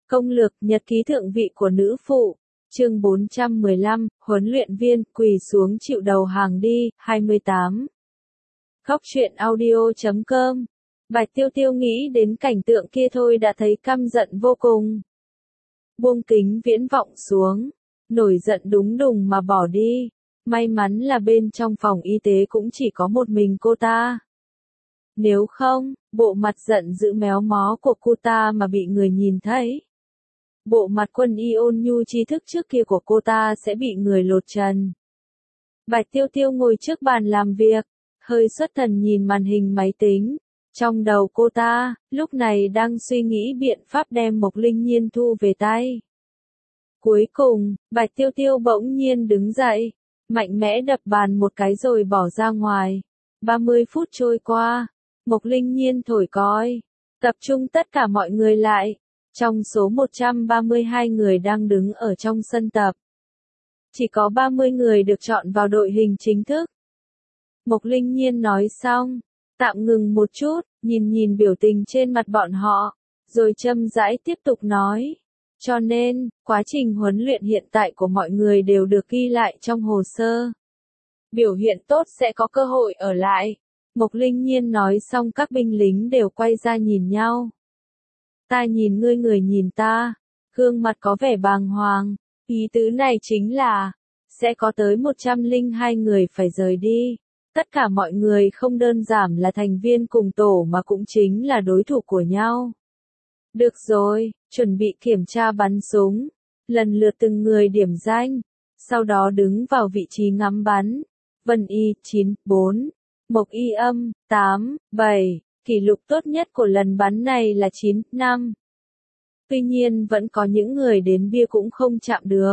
Công lược nhật ký thượng vị của nữ phụ. Chương 415, huấn luyện viên, quỳ xuống chịu đầu hàng đi, 28. Khóc chuyện audio.com. Bạch Tiêu Tiêu nghĩ đến cảnh tượng kia thôi đã thấy căm giận vô cùng. Buông kính viễn vọng xuống, nổi giận đúng đùng mà bỏ đi. May mắn là bên trong phòng y tế cũng chỉ có một mình cô ta. Nếu không, bộ mặt giận dữ méo mó của cô ta mà bị người nhìn thấy, bộ mặt quân y ôn nhu tri thức trước kia của cô ta sẽ bị người lột trần. Bạch Tiêu Tiêu ngồi trước bàn làm việc, hơi xuất thần nhìn màn hình máy tính. Trong đầu cô ta, lúc này đang suy nghĩ biện pháp đem Mộc Linh Nhiên thu về tay. Cuối cùng, Bạch Tiêu Tiêu bỗng nhiên đứng dậy, mạnh mẽ đập bàn một cái rồi bỏ ra ngoài. 30 phút trôi qua, Mộc Linh Nhiên thổi còi, tập trung tất cả mọi người lại. Trong số 132 người đang đứng ở trong sân tập, chỉ có 30 người được chọn vào đội hình chính thức. Mộc Linh Nhiên nói xong, tạm ngừng một chút, nhìn biểu tình trên mặt bọn họ, rồi chậm rãi tiếp tục nói. Cho nên, quá trình huấn luyện hiện tại của mọi người đều được ghi lại trong hồ sơ. Biểu hiện tốt sẽ có cơ hội ở lại. Mộc Linh Nhiên nói xong các binh lính đều quay ra nhìn nhau. Ta nhìn ngươi, người nhìn ta, gương mặt có vẻ bàng hoàng. Ý tứ này chính là, sẽ có tới 102 người phải rời đi. Tất cả mọi người không đơn giản là thành viên cùng tổ mà cũng chính là đối thủ của nhau. Được rồi, chuẩn bị kiểm tra bắn súng. Lần lượt từng người điểm danh, sau đó đứng vào vị trí ngắm bắn. Vân Y 9, 4, Mộc Y Âm 8, 7. Kỷ lục tốt nhất của lần bắn này là 9, 5. Tuy nhiên vẫn có những người đến bia cũng không chạm được.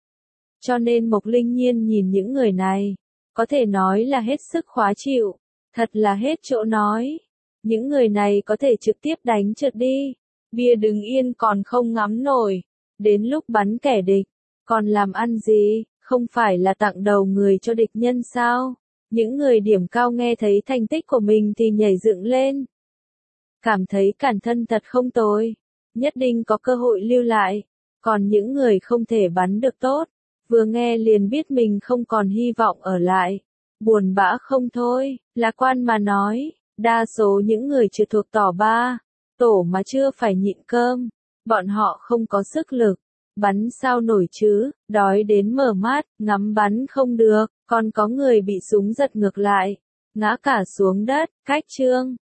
Cho nên Mộc Linh Nhiên nhìn những người này, có thể nói là hết sức khó chịu. Thật là hết chỗ nói. Những người này có thể trực tiếp đánh trượt đi. Bia đứng yên còn không ngắm nổi. Đến lúc bắn kẻ địch, còn làm ăn gì, không phải là tặng đầu người cho địch nhân sao? Những người điểm cao nghe thấy thành tích của mình thì nhảy dựng lên. Cảm thấy bản thân thật không tồi, nhất định có cơ hội lưu lại. Còn những người không thể bắn được tốt, vừa nghe liền biết mình không còn hy vọng ở lại. Buồn bã không thôi, lạc quan mà nói, đa số những người chưa thuộc tổ 3, tổ mà chưa phải nhịn cơm, bọn họ không có sức lực. Bắn sao nổi chứ, đói đến mở mắt, ngắm bắn không được, còn có người bị súng giật ngược lại, ngã cả xuống đất. Cách chương